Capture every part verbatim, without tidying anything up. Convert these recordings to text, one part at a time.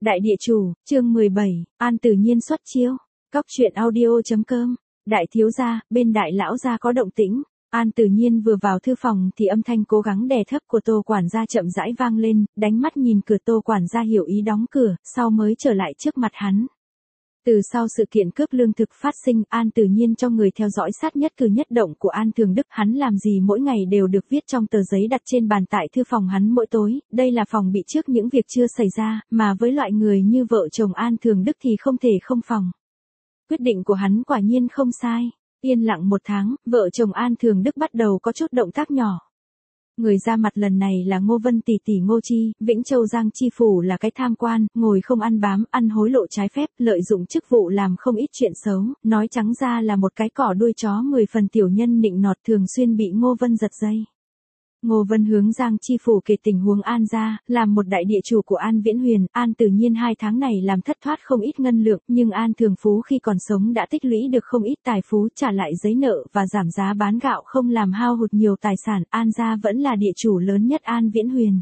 Đại địa chủ, chương mười bảy, An Tử Nhiên xuất chiêu. Cóc truyện audio.com. Đại thiếu gia, bên đại lão gia có động tĩnh. An Tử Nhiên vừa vào thư phòng thì âm thanh cố gắng đè thấp của Tô quản gia chậm rãi vang lên, đánh mắt nhìn cửa Tô quản gia hiểu ý đóng cửa, sau mới trở lại trước mặt hắn. Từ sau sự kiện cướp lương thực phát sinh, An Tử Nhiên cho người theo dõi sát nhất cử nhất động của An Thường Đức, hắn làm gì mỗi ngày đều được viết trong tờ giấy đặt trên bàn tại thư phòng hắn mỗi tối, đây là phòng bị trước những việc chưa xảy ra, mà với loại người như vợ chồng An Thường Đức thì không thể không phòng. Quyết định của hắn quả nhiên không sai. Yên lặng một tháng, vợ chồng An Thường Đức bắt đầu có chút động tác nhỏ. Người ra mặt lần này là Ngô Vân tỷ tỷ Ngô Chi, Vĩnh Châu Giang Chi phủ là cái tham quan, ngồi không ăn bám, ăn hối lộ trái phép, lợi dụng chức vụ làm không ít chuyện xấu, nói trắng ra là một cái cỏ đuôi chó mười phần tiểu nhân nịnh nọt thường xuyên bị Ngô Vân giật dây. Ngô Vân hướng Giang Chi phủ kể tình huống An gia, làm một đại địa chủ của An Viễn Huyền, An Tử Nhiên hai tháng này làm thất thoát không ít ngân lượng, nhưng An Thường Phú khi còn sống đã tích lũy được không ít tài phú, trả lại giấy nợ và giảm giá bán gạo không làm hao hụt nhiều tài sản, An gia vẫn là địa chủ lớn nhất An Viễn Huyền.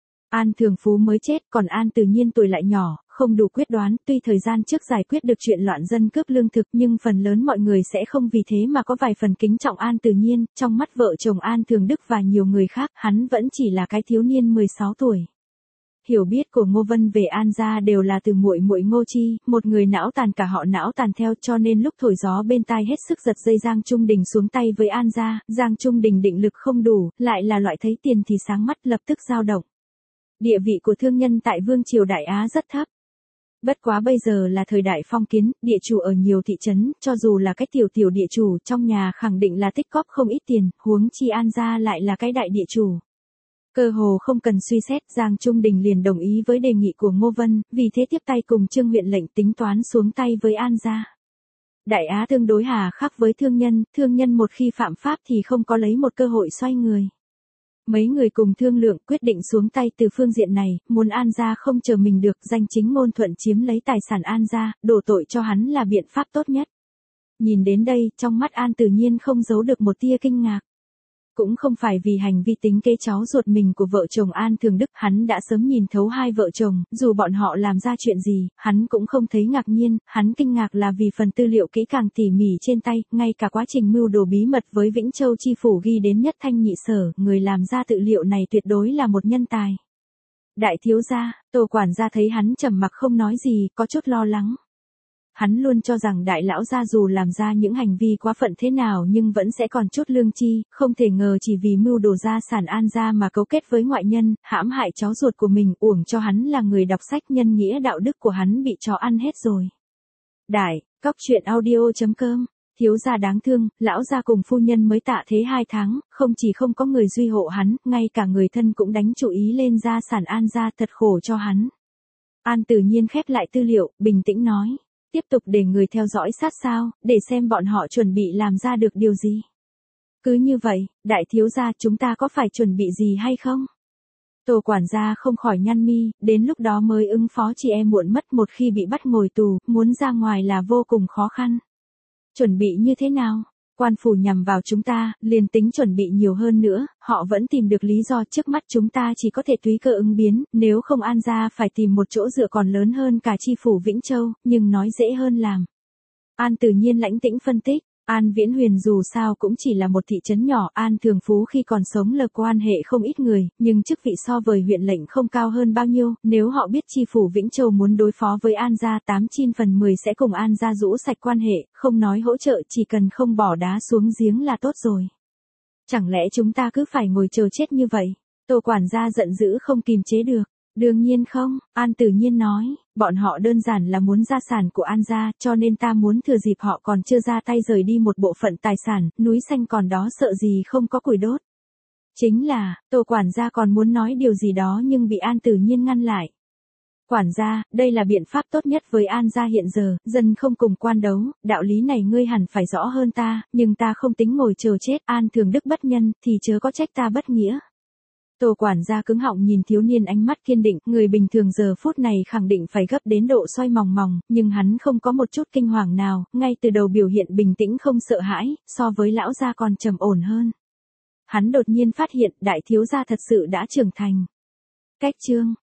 An Thường Phú mới chết, còn An Tử Nhiên tuổi lại nhỏ, không đủ quyết đoán, tuy thời gian trước giải quyết được chuyện loạn dân cướp lương thực nhưng phần lớn mọi người sẽ không vì thế mà có vài phần kính trọng An Tử Nhiên, trong mắt vợ chồng An Thường Đức và nhiều người khác, hắn vẫn chỉ là cái thiếu niên mười sáu tuổi. Hiểu biết của Ngô Vân về An gia đều là từ muội muội Ngô Chi, một người não tàn cả họ não tàn theo, cho nên lúc thổi gió bên tai hết sức giật dây Giang Trung Đình xuống tay với An gia, Giang Trung Đình định lực không đủ, lại là loại thấy tiền thì sáng mắt, lập tức dao động. Địa vị của thương nhân tại Vương triều Đại Á rất thấp. Bất quá bây giờ là thời đại phong kiến, địa chủ ở nhiều thị trấn, cho dù là cái tiểu tiểu địa chủ trong nhà khẳng định là tích cóp không ít tiền, huống chi An gia lại là cái đại địa chủ. Cơ hồ không cần suy xét, Giang Trung Đình liền đồng ý với đề nghị của Ngô Vân, vì thế tiếp tay cùng Trương huyện lệnh tính toán xuống tay với An gia. Đại Á tương đối hà khắc với thương nhân, thương nhân một khi phạm pháp thì không có lấy một cơ hội xoay người. Mấy người cùng thương lượng quyết định xuống tay từ phương diện này, muốn An gia không chờ mình được, danh chính ngôn thuận chiếm lấy tài sản An gia, đổ tội cho hắn là biện pháp tốt nhất. Nhìn đến đây, trong mắt An Tử Nhiên không giấu được một tia kinh ngạc. Cũng không phải vì hành vi tính kế cháu ruột mình của vợ chồng An Thường Đức, hắn đã sớm nhìn thấu hai vợ chồng, dù bọn họ làm ra chuyện gì, hắn cũng không thấy ngạc nhiên, hắn kinh ngạc là vì phần tư liệu kỹ càng tỉ mỉ trên tay, ngay cả quá trình mưu đồ bí mật với Vĩnh Châu Chi phủ ghi đến nhất thanh nhị sở, người làm ra tư liệu này tuyệt đối là một nhân tài. Đại thiếu gia, Tô quản gia thấy hắn trầm mặc không nói gì, có chút lo lắng. Hắn luôn cho rằng đại lão gia dù làm ra những hành vi quá phận thế nào nhưng vẫn sẽ còn chút lương chi, không thể ngờ chỉ vì mưu đồ gia sản An gia mà cấu kết với ngoại nhân, hãm hại cháu ruột của mình, uổng cho hắn là người đọc sách, nhân nghĩa đạo đức của hắn bị chó ăn hết rồi. Đại, cóc truyện audio.com. Thiếu gia đáng thương, lão gia cùng phu nhân mới tạ thế hai tháng, không chỉ không có người duy hộ hắn, ngay cả người thân cũng đánh chủ ý lên gia sản An gia, thật khổ cho hắn. An Tử Nhiên khép lại tư liệu, bình tĩnh nói. Tiếp tục để người theo dõi sát sao, để xem bọn họ chuẩn bị làm ra được điều gì. Cứ như vậy, đại thiếu gia, chúng ta có phải chuẩn bị gì hay không? Tô quản gia không khỏi nhăn mi, đến lúc đó mới ứng phó chị em muộn mất, một khi bị bắt ngồi tù, muốn ra ngoài là vô cùng khó khăn. Chuẩn bị như thế nào? Quan phủ nhằm vào chúng ta, liền tính chuẩn bị nhiều hơn nữa, họ vẫn tìm được lý do, trước mắt chúng ta chỉ có thể tùy cơ ứng biến, nếu không An gia phải tìm một chỗ dựa còn lớn hơn cả chi phủ Vĩnh Châu, nhưng nói dễ hơn làm. An Tử Nhiên lãnh tĩnh phân tích, An Viễn Huyền dù sao cũng chỉ là một thị trấn nhỏ, An Thường Phú khi còn sống lập quan hệ không ít người, nhưng chức vị so với huyện lệnh không cao hơn bao nhiêu, nếu họ biết chi phủ Vĩnh Châu muốn đối phó với An gia, tám chín phần mười sẽ cùng An gia rũ sạch quan hệ, không nói hỗ trợ, chỉ cần không bỏ đá xuống giếng là tốt rồi. Chẳng lẽ chúng ta cứ phải ngồi chờ chết như vậy? Tô quản gia giận dữ không kìm chế được. Đương nhiên không, An Tử Nhiên nói, bọn họ đơn giản là muốn gia sản của An gia, cho nên ta muốn thừa dịp họ còn chưa ra tay rời đi một bộ phận tài sản, núi xanh còn đó sợ gì không có củi đốt. Chính là, Tô quản gia còn muốn nói điều gì đó nhưng bị An Tử Nhiên ngăn lại. Quản gia, đây là biện pháp tốt nhất với An gia hiện giờ, dân không cùng quan đấu, đạo lý này ngươi hẳn phải rõ hơn ta, nhưng ta không tính ngồi chờ chết, An Thường Đức bất nhân, thì chớ có trách ta bất nghĩa. Tô quản gia cứng họng nhìn thiếu niên ánh mắt kiên định, người bình thường giờ phút này khẳng định phải gấp đến độ xoay mòng mòng, nhưng hắn không có một chút kinh hoàng nào, ngay từ đầu biểu hiện bình tĩnh không sợ hãi, so với lão gia còn trầm ổn hơn. Hắn đột nhiên phát hiện đại thiếu gia thật sự đã trưởng thành. Cách chương